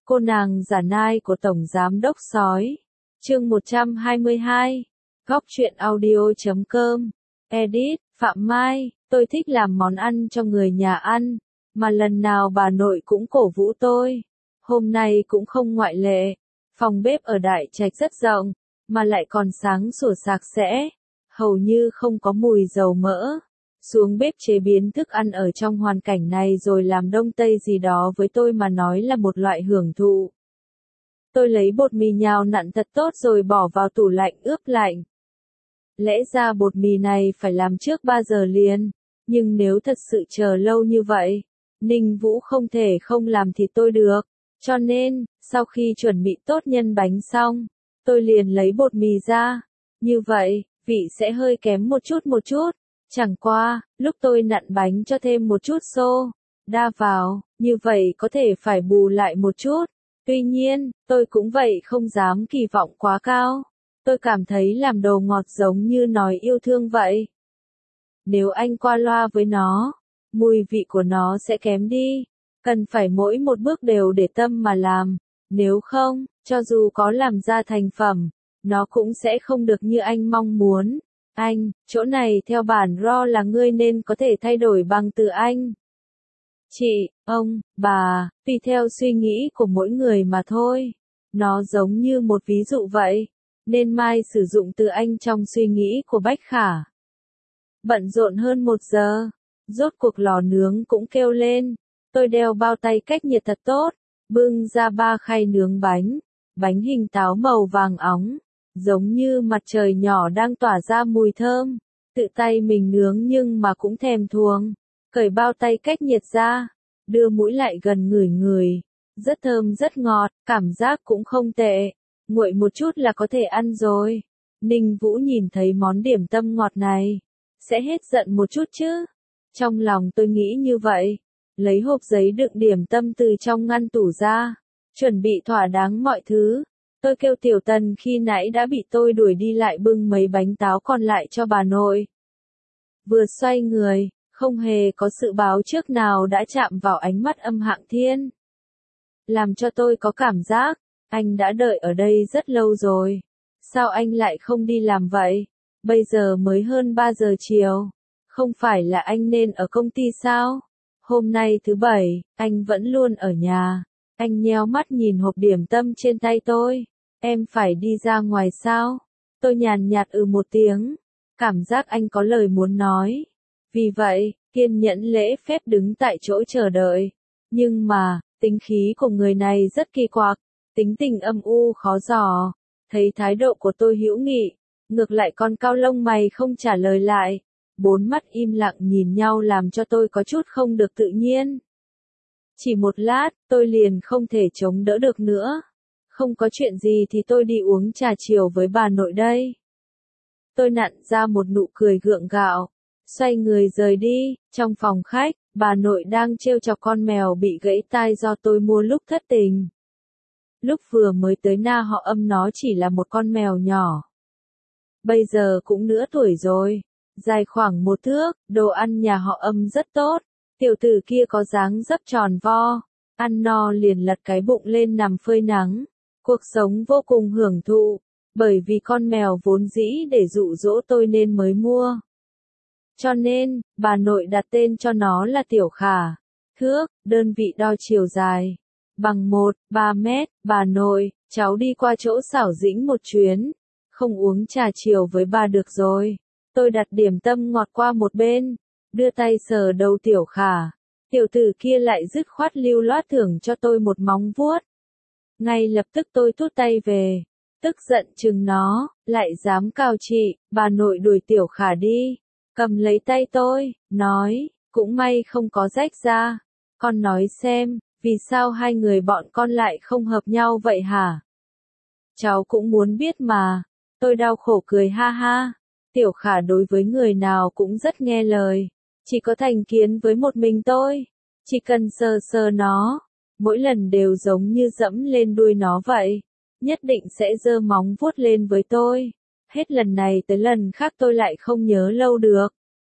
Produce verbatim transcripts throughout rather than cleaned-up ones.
Cô nàng giả nai của Tổng Giám Đốc Sói. Chương một trăm hai mươi hai. Góc truyện audio chấm com. Edit, Phạm Mai. Tôi thích làm món ăn cho người nhà ăn, mà lần nào bà nội cũng cổ vũ tôi. Hôm nay cũng không ngoại lệ. Phòng bếp ở Đại Trạch rất rộng, mà lại còn sáng sủa sạch sẽ, hầu như không có mùi dầu mỡ. Xuống bếp chế biến thức ăn ở trong hoàn cảnh này rồi làm đông tây gì đó với tôi mà nói là một loại hưởng thụ. Tôi lấy bột mì nhào nặn thật tốt rồi bỏ vào tủ lạnh ướp lạnh. Lẽ ra bột mì này phải làm trước ba giờ liền, nhưng nếu thật sự chờ lâu như vậy, Ninh Vũ không thể không làm thì tôi được. Cho nên, sau khi chuẩn bị tốt nhân bánh xong, tôi liền lấy bột mì ra. Như vậy, vị sẽ hơi kém một chút một chút. Chẳng qua, lúc tôi nặn bánh cho thêm một chút xô đa vào, như vậy có thể phải bù lại một chút. Tuy nhiên, tôi cũng vậy không dám kỳ vọng quá cao. Tôi cảm thấy làm đồ ngọt giống như nói yêu thương vậy. Nếu anh qua loa với nó, mùi vị của nó sẽ kém đi. Cần phải mỗi một bước đều để tâm mà làm. Nếu không, cho dù có làm ra thành phẩm, nó cũng sẽ không được như anh mong muốn. Anh, chỗ này theo bản ro là ngươi nên có thể thay đổi bằng từ anh. Chị, ông, bà, tùy theo suy nghĩ của mỗi người mà thôi. Nó giống như một ví dụ vậy, nên mai sử dụng từ anh trong suy nghĩ của Bách Khả. Bận rộn hơn một giờ, rốt cuộc lò nướng cũng kêu lên. Tôi đeo bao tay cách nhiệt thật tốt, bưng ra ba khay nướng bánh, bánh hình táo màu vàng óng, giống như mặt trời nhỏ đang tỏa ra mùi thơm. Tự tay mình nướng nhưng mà cũng thèm thuồng. Cởi bao tay cách nhiệt ra, đưa mũi lại gần ngửi ngửi, rất thơm rất ngọt, cảm giác cũng không tệ. Nguội một chút là có thể ăn rồi. Ninh Vũ nhìn thấy món điểm tâm ngọt này, sẽ hết giận một chút chứ. Trong lòng tôi nghĩ như vậy, lấy hộp giấy đựng điểm tâm từ trong ngăn tủ ra, chuẩn bị thỏa đáng mọi thứ. Tôi kêu Tiểu Tần khi nãy đã bị tôi đuổi đi lại bưng mấy bánh táo còn lại cho bà nội. Vừa xoay người, không hề có sự báo trước nào đã chạm vào ánh mắt Âm Hạng Thiên. Làm cho tôi có cảm giác, anh đã đợi ở đây rất lâu rồi. Sao anh lại không đi làm vậy? Bây giờ mới hơn ba giờ chiều. Không phải là anh nên ở công ty sao? Hôm nay thứ bảy, anh vẫn luôn ở nhà. Anh nheo mắt nhìn hộp điểm tâm trên tay tôi. Em phải đi ra ngoài sao? Tôi nhàn nhạt ừ một tiếng. Cảm giác anh có lời muốn nói. Vì vậy, kiên nhẫn lễ phép đứng tại chỗ chờ đợi. Nhưng mà, tính khí của người này rất kỳ quặc. Tính tình âm u khó dò. Thấy thái độ của tôi hữu nghị, ngược lại con cau lông mày không trả lời lại. Bốn mắt im lặng nhìn nhau làm cho tôi có chút không được tự nhiên. Chỉ một lát, tôi liền không thể chống đỡ được nữa. Không có chuyện gì thì tôi đi uống trà chiều với bà nội đây. Tôi nặn ra một nụ cười gượng gạo, xoay người rời đi. Trong phòng khách, bà nội đang trêu chọc con mèo bị gãy tai do tôi mua lúc thất tình. Lúc vừa mới tới Na Họ Âm nó chỉ là một con mèo nhỏ. Bây giờ cũng nửa tuổi rồi, dài khoảng một thước, đồ ăn nhà họ Âm rất tốt. Tiểu tử kia có dáng dấp tròn vo, ăn no liền lật cái bụng lên nằm phơi nắng. Cuộc sống vô cùng hưởng thụ, bởi vì con mèo vốn dĩ để dụ dỗ tôi nên mới mua. Cho nên, bà nội đặt tên cho nó là Tiểu Khả. Thước, đơn vị đo chiều dài. Bằng một, ba mét, bà nội, cháu đi qua chỗ Xảo Dĩnh một chuyến. Không uống trà chiều với bà được rồi. Tôi đặt điểm tâm ngọt qua một bên, đưa tay sờ đầu Tiểu Khả. Tiểu tử kia lại dứt khoát lưu loát thưởng cho tôi một móng vuốt. Ngay lập tức tôi thút tay về, tức giận chừng nó, lại dám cào chị. Bà nội đuổi Tiểu Khả đi, cầm lấy tay tôi, nói, cũng may không có rách ra. Con nói xem, vì sao hai người bọn con lại không hợp nhau vậy hả? Cháu cũng muốn biết mà. Tôi đau khổ cười ha ha. Tiểu Khả đối với người nào cũng rất nghe lời. Chỉ có thành kiến với một mình tôi. Chỉ cần sờ sờ nó, mỗi lần đều giống như dẫm lên đuôi nó vậy. Nhất định sẽ giơ móng vuốt lên với tôi. Hết lần này tới lần khác tôi lại không nhớ lâu được.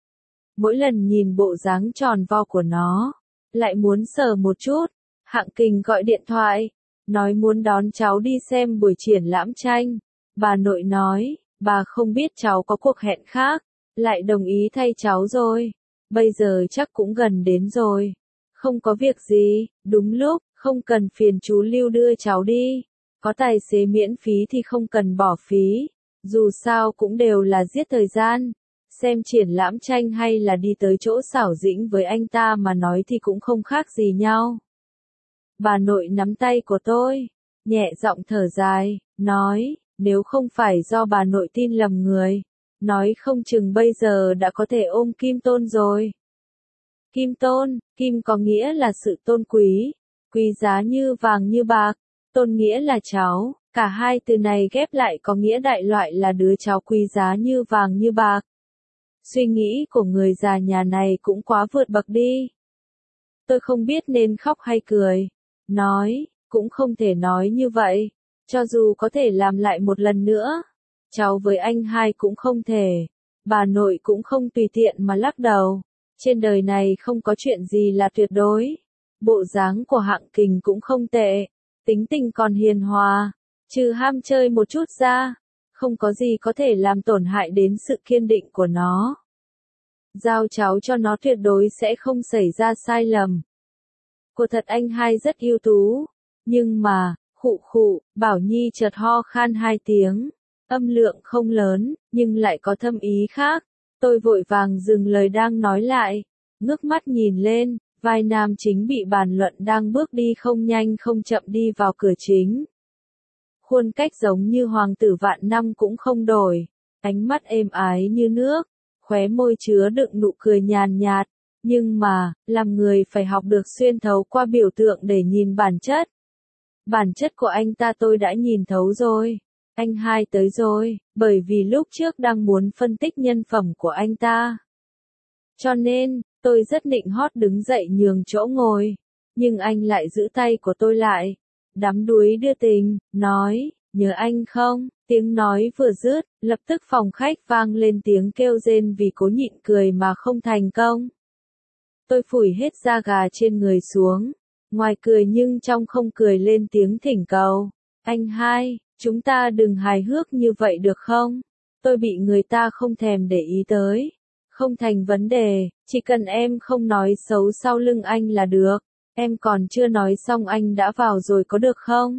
Mỗi lần nhìn bộ dáng tròn vo của nó, lại muốn sờ một chút. Hạng Kình gọi điện thoại, nói muốn đón cháu đi xem buổi triển lãm tranh. Bà nội nói, bà không biết cháu có cuộc hẹn khác, lại đồng ý thay cháu rồi. Bây giờ chắc cũng gần đến rồi. Không có việc gì, đúng lúc, không cần phiền chú Lưu đưa cháu đi. Có tài xế miễn phí thì không cần bỏ phí. Dù sao cũng đều là giết thời gian. Xem triển lãm tranh hay là đi tới chỗ Xảo Dĩnh với anh ta mà nói thì cũng không khác gì nhau. Bà nội nắm tay của tôi, nhẹ giọng thở dài, nói, nếu không phải do bà nội tin lầm người, nói không chừng bây giờ đã có thể ôm Kim Tôn rồi. Kim Tôn, Kim có nghĩa là sự tôn quý, quý giá như vàng như bạc, tôn nghĩa là cháu, cả hai từ này ghép lại có nghĩa đại loại là đứa cháu quý giá như vàng như bạc. Suy nghĩ của người già nhà này cũng quá vượt bậc đi. Tôi không biết nên khóc hay cười. Nói, cũng không thể nói như vậy. Cho dù có thể làm lại một lần nữa, cháu với anh hai cũng không thể. Bà nội cũng không tùy tiện mà lắc đầu. Trên đời này không có chuyện gì là tuyệt đối. Bộ dáng của Hạng Kình cũng không tệ. Tính tình còn hiền hòa. Trừ ham chơi một chút ra, không có gì có thể làm tổn hại đến sự kiên định của nó. Giao cháu cho nó tuyệt đối sẽ không xảy ra sai lầm. Cô thật anh hai rất ưu tú. Nhưng mà, khụ khụ, Bảo Nhi chợt ho khan hai tiếng. Âm lượng không lớn, nhưng lại có thâm ý khác. Tôi vội vàng dừng lời đang nói lại. Ngước mắt nhìn lên, vai nam chính bị bàn luận đang bước đi không nhanh không chậm đi vào cửa chính. Khuôn cách giống như hoàng tử vạn năm cũng không đổi. Ánh mắt êm ái như nước, khóe môi chứa đựng nụ cười nhàn nhạt. Nhưng mà, làm người phải học được xuyên thấu qua biểu tượng để nhìn bản chất. Bản chất của anh ta tôi đã nhìn thấu rồi. Anh hai tới rồi, bởi vì lúc trước đang muốn phân tích nhân phẩm của anh ta. Cho nên, tôi rất nịnh hót đứng dậy nhường chỗ ngồi. Nhưng anh lại giữ tay của tôi lại. Đắm đuối đưa tình, nói, nhớ anh không? Tiếng nói vừa dứt, lập tức phòng khách vang lên tiếng kêu rên vì cố nhịn cười mà không thành công. Tôi phủi hết da gà trên người xuống. Ngoài cười nhưng trong không cười lên tiếng thỉnh cầu. Anh hai, chúng ta đừng hài hước như vậy được không? Tôi bị người ta không thèm để ý tới. Không thành vấn đề, chỉ cần em không nói xấu sau lưng anh là được. Em còn chưa nói xong anh đã vào rồi có được không?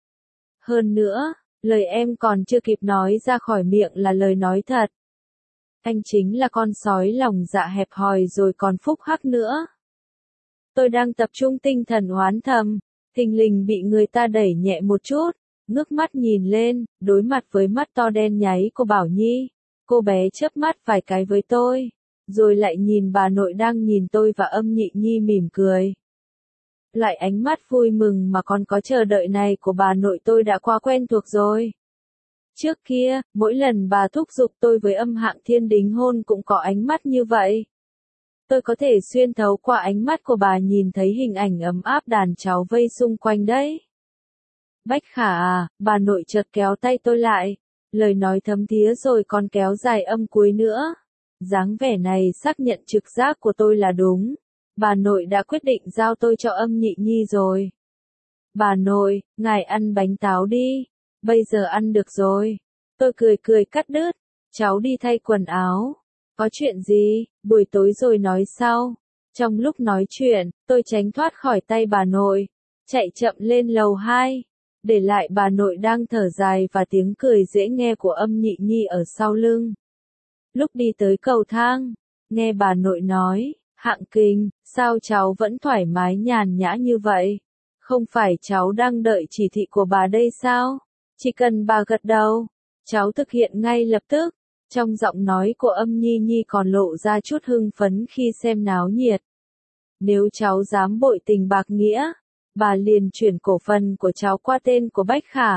Hơn nữa, lời em còn chưa kịp nói ra khỏi miệng là lời nói thật. Anh chính là con sói lòng dạ hẹp hòi rồi còn phúc hắc nữa. Tôi đang tập trung tinh thần oán thầm, thình lình bị người ta đẩy nhẹ một chút, ngước mắt nhìn lên, đối mặt với mắt to đen nháy của Bảo Nhi. Cô bé chớp mắt vài cái với tôi, rồi lại nhìn bà nội đang nhìn tôi và Âm Nhị Nhi mỉm cười. Lại ánh mắt vui mừng mà còn có chờ đợi này của bà nội tôi đã quá quen thuộc rồi. Trước kia, mỗi lần bà thúc giục tôi với Âm Hạng Thiên đính hôn cũng có ánh mắt như vậy. Tôi có thể xuyên thấu qua ánh mắt của bà nhìn thấy hình ảnh ấm áp đàn cháu vây xung quanh đấy. Bách Khả à, bà nội chợt kéo tay tôi lại, lời nói thấm thía rồi còn kéo dài âm cuối nữa. Dáng vẻ này xác nhận trực giác của tôi là đúng. Bà nội đã quyết định giao tôi cho Âm Nhị Nhi rồi. Bà nội, ngài ăn bánh táo đi. Bây giờ ăn được rồi. Tôi cười cười cắt đứt. Cháu đi thay quần áo. Có chuyện gì, buổi tối rồi nói sau. Trong lúc nói chuyện, tôi tránh thoát khỏi tay bà nội. Chạy chậm lên lầu hai. Để lại bà nội đang thở dài và tiếng cười dễ nghe của Âm Nhị Nhi ở sau lưng. Lúc đi tới cầu thang, nghe bà nội nói, Hạng Kình, sao cháu vẫn thoải mái nhàn nhã như vậy? Không phải cháu đang đợi chỉ thị của bà đây sao? Chỉ cần bà gật đầu, cháu thực hiện ngay lập tức. Trong giọng nói của Âm Nhi Nhi còn lộ ra chút hưng phấn khi xem náo nhiệt. Nếu cháu dám bội tình bạc nghĩa, bà liền chuyển cổ phần của cháu qua tên của Bách Khả.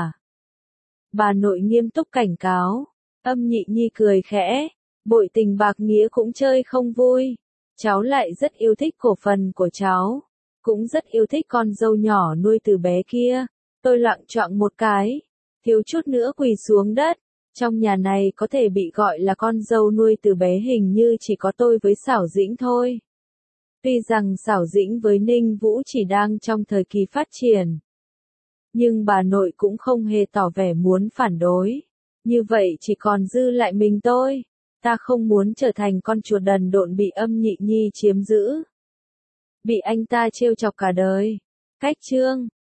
Bà nội nghiêm túc cảnh cáo. Âm Nhị Nhi cười khẽ. Bội tình bạc nghĩa cũng chơi không vui. Cháu lại rất yêu thích cổ phần của cháu. Cũng rất yêu thích con dâu nhỏ nuôi từ bé kia. Tôi loạng choạng một cái. Thiếu chút nữa quỳ xuống đất. Trong nhà này có thể bị gọi là con dâu nuôi từ bé hình như chỉ có tôi với Xảo Dĩnh thôi. Tuy rằng Xảo Dĩnh với Ninh Vũ chỉ đang trong thời kỳ phát triển. Nhưng bà nội cũng không hề tỏ vẻ muốn phản đối. Như vậy chỉ còn dư lại mình tôi. Ta không muốn trở thành con chuột đần độn bị âm nhị nhi chiếm giữ. Bị anh ta trêu chọc cả đời. Cách chương